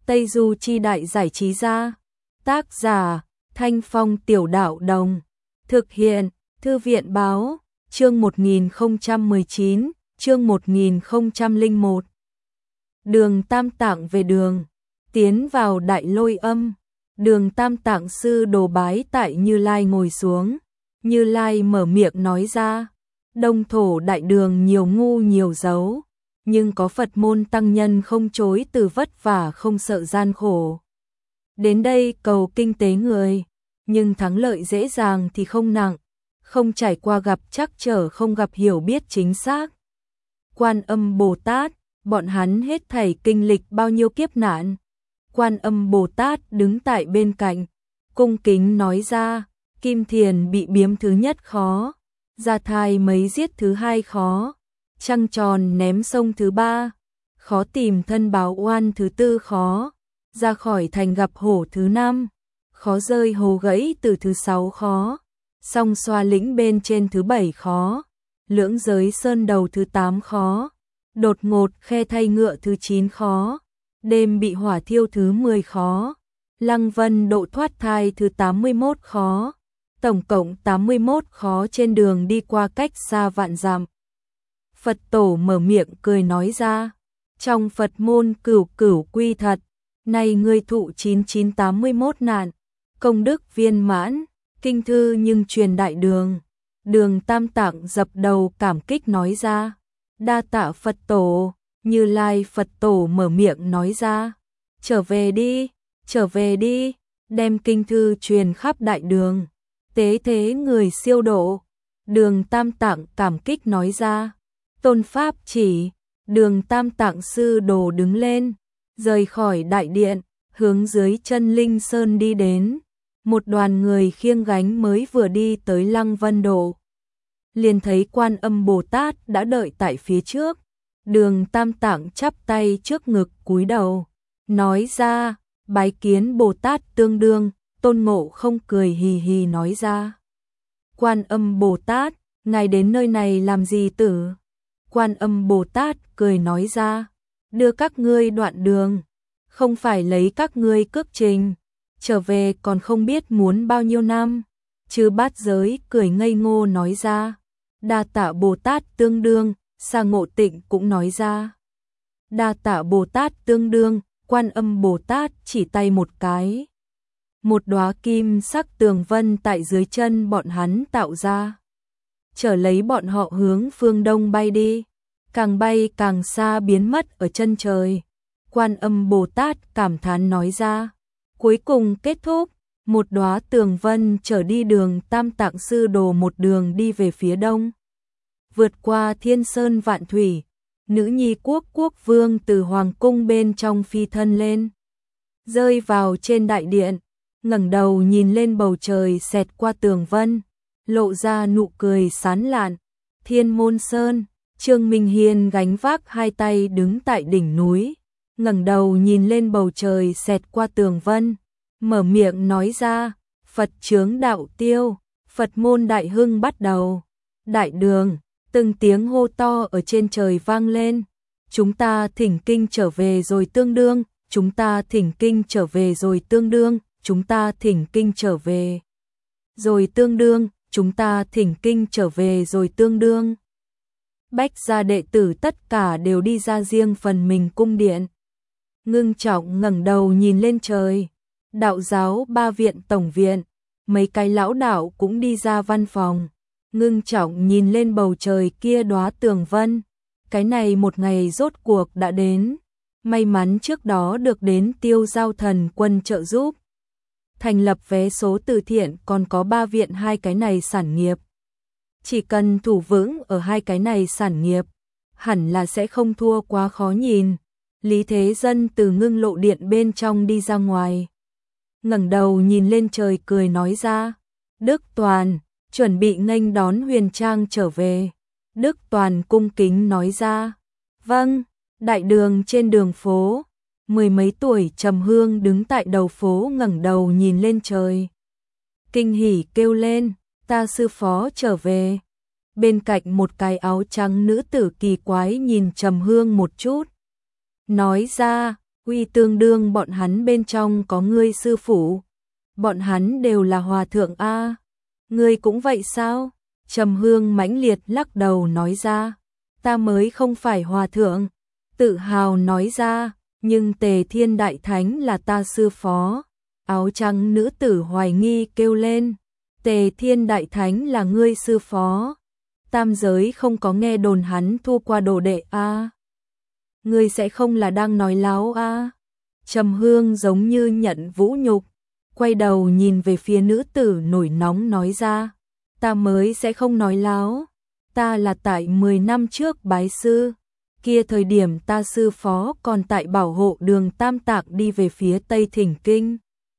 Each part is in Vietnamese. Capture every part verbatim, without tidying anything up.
Tây Du Chi Đại Giải Trí Gia. Tác giả Thanh Phong Tiểu Đạo Đồng. Thực hiện Thư viện Báo. Chương một nghìn không trăm mười chín, chương một nghìn không trăm lẻ một. Đường Tam Tạng về đường. Tiến vào Đại Lôi Âm. Đường Tam Tạng sư đồ bái tại Như Lai ngồi xuống. Như Lai mở miệng nói ra. Đông thổ đại đường nhiều ngu nhiều dấu, nhưng có Phật môn tăng nhân không chối từ vất vả không sợ gian khổ. Đến đây cầu kinh tế người, nhưng thắng lợi dễ dàng thì không nặng, không trải qua gặp trắc trở không gặp hiểu biết chính xác. Quan Âm Bồ Tát, bọn hắn hết thảy kinh lịch bao nhiêu kiếp nạn. Quan Âm Bồ Tát đứng tại bên cạnh, cung kính nói ra, Kim Thiền bị biếm thứ nhất khó, ra thai mấy giết thứ hai khó, trăng tròn ném sông thứ ba, khó tìm thân báo oan thứ tư khó, ra khỏi thành gặp hổ thứ năm, khó rơi hồ gãy từ thứ sáu khó, song xoa lĩnh bên trên thứ bảy khó, lưỡng giới sơn đầu thứ tám khó, đột ngột khe thay ngựa thứ chín khó, đêm bị hỏa thiêu thứ mười khó, Lăng Vân độ thoát thai thứ tám mươi mốt khó. Tổng cộng tám mươi mốt khó trên đường đi qua cách xa vạn dặm. Phật tổ mở miệng cười nói ra, trong Phật môn cửu cửu quy thật, nay ngươi thụ chín chín tám mươi mốt nạn, công đức viên mãn, kinh thư nhưng truyền đại đường. Đường Tam Tạng dập đầu cảm kích nói ra, đa tạ Phật tổ. Như Lai Phật tổ mở miệng nói ra, trở về đi, trở về đi, đem kinh thư truyền khắp đại đường. Tế thế người siêu độ. Đường Tam Tạng cảm kích nói ra, tôn pháp chỉ. Đường Tam Tạng sư đồ đứng lên, rời khỏi đại điện, hướng dưới chân Linh Sơn đi đến. Một đoàn người khiêng gánh mới vừa đi tới Lăng Vân Độ, liền thấy Quan Âm Bồ Tát đã đợi tại phía trước. Đường Tam Tạng chắp tay trước ngực cúi đầu, nói ra, bái kiến Bồ Tát tương đương. Tôn Ngộ Không cười hì hì nói ra, Quan Âm Bồ Tát, ngài đến nơi này làm gì tử? Quan Âm Bồ Tát cười nói ra, đưa các ngươi đoạn đường, không phải lấy các ngươi cước trình, trở về còn không biết muốn bao nhiêu năm. Chư Bát Giới cười ngây ngô nói ra, đa tạ Bồ Tát tương đương. Sa Ngộ Tịnh cũng nói ra, đa tạ Bồ Tát tương đương. Quan Âm Bồ Tát chỉ tay một cái, một đóa kim sắc tường vân tại dưới chân bọn hắn tạo ra, trở lấy bọn họ hướng phương đông bay đi, càng bay càng xa biến mất ở chân trời. Quan Âm Bồ Tát cảm thán nói ra, cuối cùng kết thúc, một đóa tường vân trở đi. Đường Tam Tạng sư đồ một đường đi về phía đông, vượt qua thiên sơn vạn thủy. Nữ nhi quốc quốc vương từ hoàng cung bên trong phi thân lên, rơi vào trên đại điện, ngẩng đầu nhìn lên bầu trời xẹt qua tường vân, lộ ra nụ cười sán lạn. Thiên Môn Sơn, Trương Minh Hiên gánh vác hai tay đứng tại đỉnh núi, ngẩng đầu nhìn lên bầu trời xẹt qua tường vân, mở miệng nói ra, Phật chướng đạo tiêu, Phật môn đại hưng bắt đầu. Đại đường, từng tiếng hô to ở trên trời vang lên, chúng ta thỉnh kinh trở về rồi tương đương, chúng ta thỉnh kinh trở về rồi tương đương, chúng ta thỉnh kinh trở về rồi tương đương, chúng ta thỉnh kinh trở về rồi tương đương. Bách gia đệ tử tất cả đều đi ra riêng phần mình cung điện, ngưng trọng ngẩng đầu nhìn lên trời. Đạo giáo ba viện tổng viện, mấy cái lão đạo cũng đi ra văn phòng, ngưng trọng nhìn lên bầu trời kia đóa tường vân. Cái này một ngày rốt cuộc đã đến, may mắn trước đó được đến Tiêu Giao Thần Quân trợ giúp, thành lập vé số từ thiện, còn có ba viện hai cái này sản nghiệp. Chỉ cần thủ vững ở hai cái này sản nghiệp, hẳn là sẽ không thua quá khó nhìn. Lý Thế Dân từ ngưng lộ điện bên trong đi ra ngoài, ngẩng đầu nhìn lên trời cười nói ra, Đức Toàn, chuẩn bị nghênh đón Huyền Trang trở về. Đức Toàn cung kính nói ra, vâng. Đại đường trên đường phố, mười mấy tuổi Trầm Hương đứng tại đầu phố ngẩng đầu nhìn lên trời, kinh hỉ kêu lên, ta sư phó trở về. Bên cạnh một cái áo trắng nữ tử kỳ quái nhìn Trầm Hương một chút, nói ra, Uy tương đương bọn hắn bên trong có ngươi sư phụ. Bọn hắn đều là hòa thượng a. Ngươi cũng vậy sao? Trầm Hương mãnh liệt lắc đầu nói ra. Ta mới không phải hòa thượng. Tự hào nói ra, nhưng Tề Thiên Đại Thánh là ta sư phó. Áo trắng nữ tử hoài nghi kêu lên. Tề Thiên Đại Thánh là ngươi sư phó. Tam giới không có nghe đồn hắn thu qua đồ đệ a. Ngươi sẽ không là đang nói láo a? Trầm Hương giống như nhận vũ nhục, quay đầu nhìn về phía nữ tử nổi nóng nói ra. Ta mới sẽ không nói láo. Ta là tại mười năm trước bái sư. Kia thời điểm ta sư phó còn tại bảo hộ đường Tam Tạng đi về phía Tây Thỉnh Kinh.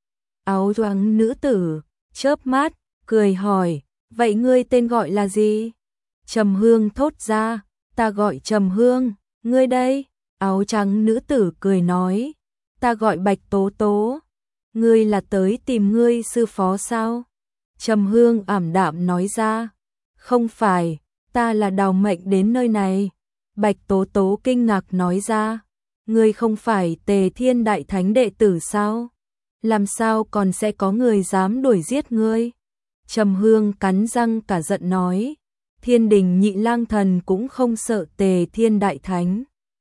Áo choàng nữ tử chớp mắt cười hỏi, vậy ngươi tên gọi là gì? Trầm Hương thốt ra, ta gọi Trầm Hương. Ngươi đây? Áo trắng nữ tử cười nói, ta gọi Bạch Tố Tố. Ngươi là tới tìm ngươi sư phó sao? Trầm Hương ảm đạm nói ra, không phải, ta là đào mệnh đến nơi này. Bạch Tố Tố kinh ngạc nói ra, ngươi không phải Tề Thiên Đại Thánh đệ tử sao? Làm sao còn sẽ có người dám đuổi giết ngươi? Trầm Hương cắn răng cả giận nói, Thiên Đình Nhị Lang Thần cũng không sợ Tề Thiên Đại Thánh.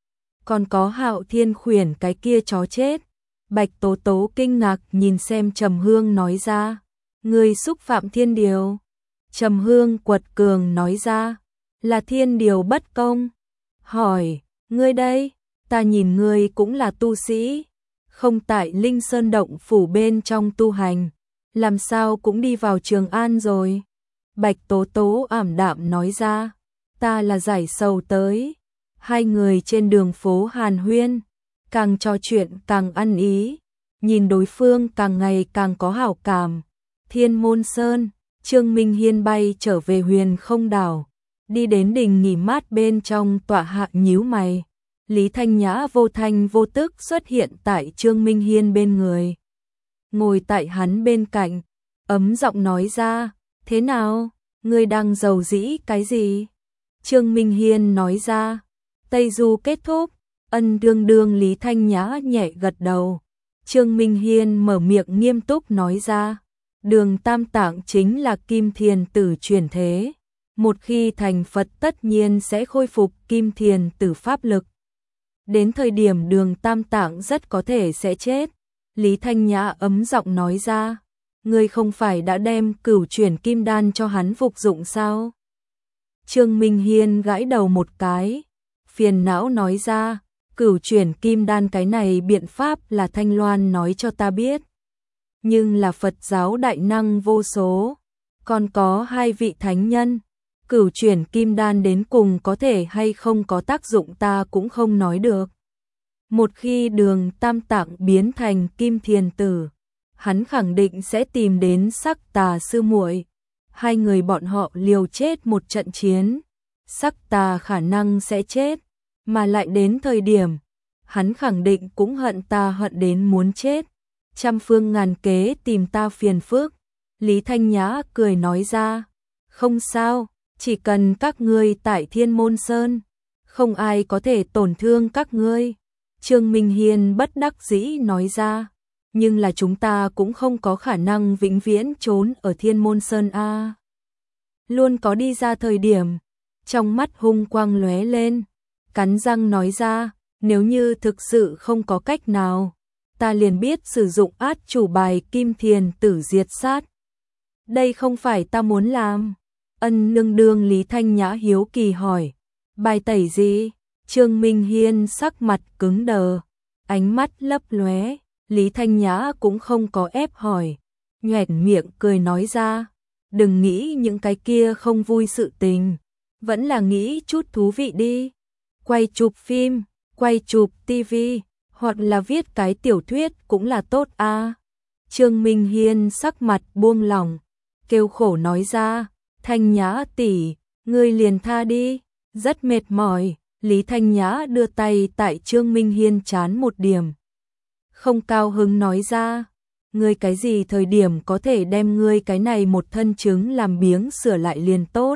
Còn có Hạo Thiên Khuyển cái kia chó chết. Bạch Tố Tố kinh ngạc nhìn xem Trầm Hương nói ra, ngươi xúc phạm thiên điều. Trầm Hương quật cường nói ra, là thiên điều bất công. Hỏi, ngươi đây? Ta nhìn ngươi cũng là tu sĩ, không tại Linh Sơn Động phủ bên trong tu hành, làm sao cũng đi vào Trường An rồi? Bạch Tố Tố ảm đạm nói ra, ta là giải sầu tới. Hai người trên đường phố hàn huyên, càng trò chuyện càng ăn ý, nhìn đối phương càng ngày càng có hảo cảm. Thiên Môn Sơn, Trương Minh Hiên bay trở về Huyền Không Đảo, đi đến đình nghỉ mát bên trong tọa hạ nhíu mày. Lý Thanh Nhã vô thanh vô tức xuất hiện tại Trương Minh Hiên bên người. Ngồi tại hắn bên cạnh, ấm giọng nói ra, thế nào, ngươi đang giàu dĩ cái gì? Trương Minh Hiên nói ra, Tây Du kết thúc. Ân đương đương Lý Thanh Nhã nhẹ gật đầu. Trương Minh Hiên mở miệng nghiêm túc nói ra, đường Tam Tạng chính là Kim Thiền Tử chuyển thế. Một khi thành Phật tất nhiên sẽ khôi phục Kim Thiền Tử pháp lực. Đến thời điểm đường Tam Tạng rất có thể sẽ chết. Lý Thanh Nhã ấm giọng nói ra, ngươi không phải đã đem cửu chuyển kim đan cho hắn phục dụng sao? Trương Minh Hiên gãi đầu một cái, phiền não nói ra, cửu chuyển kim đan cái này biện pháp là Thanh Loan nói cho ta biết. Nhưng là Phật giáo đại năng vô số, còn có hai vị thánh nhân, cửu chuyển kim đan đến cùng có thể hay không có tác dụng ta cũng không nói được. Một khi đường Tam Tạng biến thành Kim Thiền Tử, hắn khẳng định sẽ tìm đến Sắc Tà sư muội. Hai người bọn họ liều chết một trận chiến, Sắc Tà khả năng sẽ chết, mà lại đến thời điểm, hắn khẳng định cũng hận ta hận đến muốn chết. Trăm phương ngàn kế tìm ta phiền phức. Lý Thanh Nhã cười nói ra, không sao, chỉ cần các ngươi tại Thiên Môn Sơn, không ai có thể tổn thương các ngươi. Trương Minh Hiên bất đắc dĩ nói ra, nhưng là chúng ta cũng không có khả năng vĩnh viễn trốn ở Thiên Môn Sơn a. Luôn có đi ra thời điểm. Trong mắt hung quang lóe lên, cắn răng nói ra, nếu như thực sự không có cách nào, ta liền biết sử dụng át chủ bài Kim Thiền Tử diệt sát. Đây không phải ta muốn làm. Ân nương đương Lý Thanh Nhã hiếu kỳ hỏi, bài tẩy gì? Trương Minh Hiên sắc mặt cứng đờ, ánh mắt lấp lóe. Lý Thanh Nhã cũng không có ép hỏi, nhoẻn miệng cười nói ra, đừng nghĩ những cái kia không vui sự tình, vẫn là nghĩ chút thú vị đi. Quay chụp phim, quay chụp tivi, hoặc là viết cái tiểu thuyết cũng là tốt a. À. Trương Minh Hiên sắc mặt buông lỏng, kêu khổ nói ra, Thanh Nhã tỷ, ngươi liền tha đi, rất mệt mỏi. Lý Thanh Nhã đưa tay tại Trương Minh Hiên chán một điểm, không cao hứng nói ra, ngươi cái gì thời điểm có thể đem ngươi cái này một thân chứng làm biếng sửa lại liền tốt.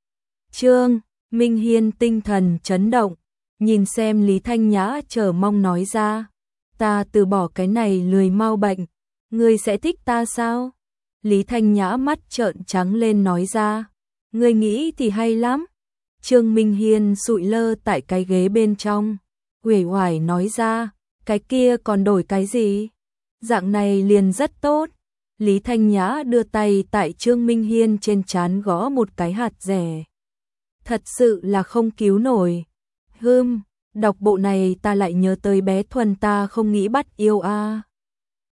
Trương Minh Hiên tinh thần chấn động, nhìn xem Lý Thanh Nhã chờ mong nói ra, ta từ bỏ cái này lười mau bệnh, ngươi sẽ thích ta sao? Lý Thanh Nhã mắt trợn trắng lên nói ra, ngươi nghĩ thì hay lắm. Trương Minh Hiên sụi lơ tại cái ghế bên trong, uể oải nói ra, cái kia còn đổi cái gì? Dạng này liền rất tốt. Lý Thanh Nhã đưa tay tại Trương Minh Hiên trên trán gõ một cái hạt rẻ. Thật sự là không cứu nổi. Hừm, đọc bộ này ta lại nhớ tới bé Thuần ta không nghĩ bắt yêu a. À.